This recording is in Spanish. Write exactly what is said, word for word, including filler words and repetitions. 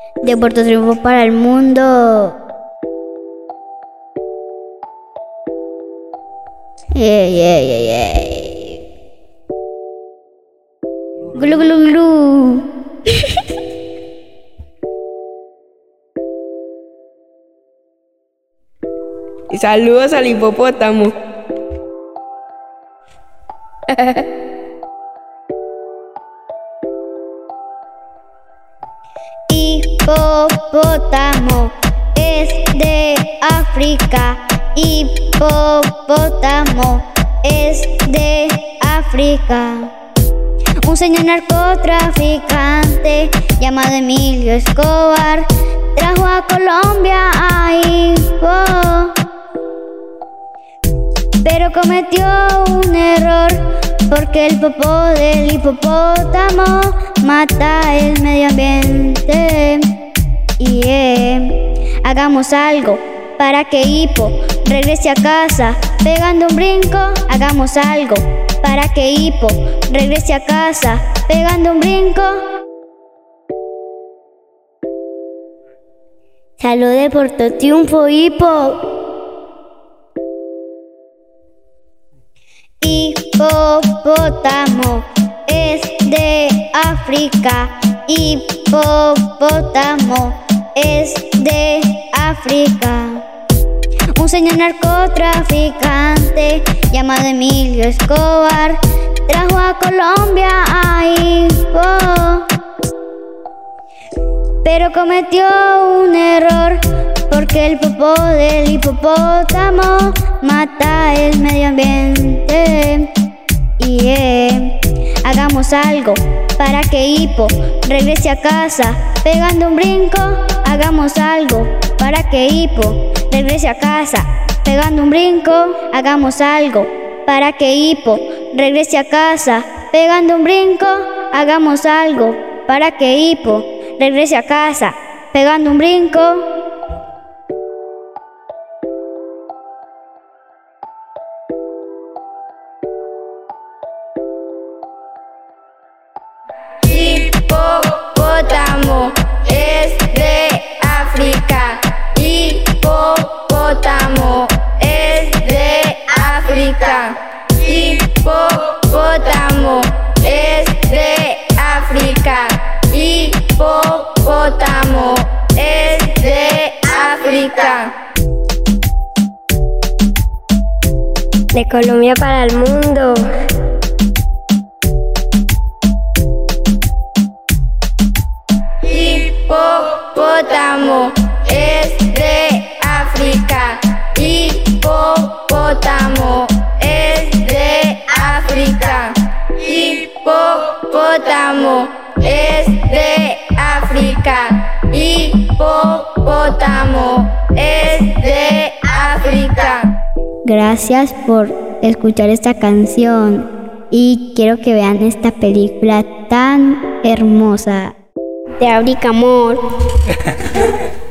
De Puerto Triunfo para el mundo. Ey, ey, ey, ey. Glu, glu, glu. Y saludos al hipopótamo. Hipopótamo es de África. Hipopótamo es de África. Un señor narcotraficante llamado Emilio Escobar trajo a Colombia a Hipo, pero cometió un error porque el popó del hipopótamo mata el medio ambiente. Y yeah. Hagamos algo para que Hipo regrese a casa pegando un brinco. Hagamos algo para que Hipo regrese a casa pegando un brinco. Salud de Puerto Triunfo, Hipo. Hipopótamo es de África. Hipopótamo es de África. Un señor narcotraficante llamado Emilio Escobar trajo a Colombia a Hipo, pero cometió un error porque el popó del hipopótamo mata el medio ambiente. Y yeah. Hagamos algo para que Hipo regrese a casa pegando un brinco. Hagamos algo para que Hipo regrese a casa pegando un brinco. Hagamos algo para que Hipo regrese a casa pegando un brinco. Hagamos algo para que Hipo regrese a casa pegando un brinco. Hipopótamo es de África. Hipopótamo es de África. Hipopótamo es de África. Hipopótamo es de África. De Colombia para el mundo. Hipopótamo es de África. Hipopótamo es de África. Hipopótamo es de África. Hipopótamo es de África. Gracias por escuchar esta canción y quiero que vean esta película tan hermosa de África Amor.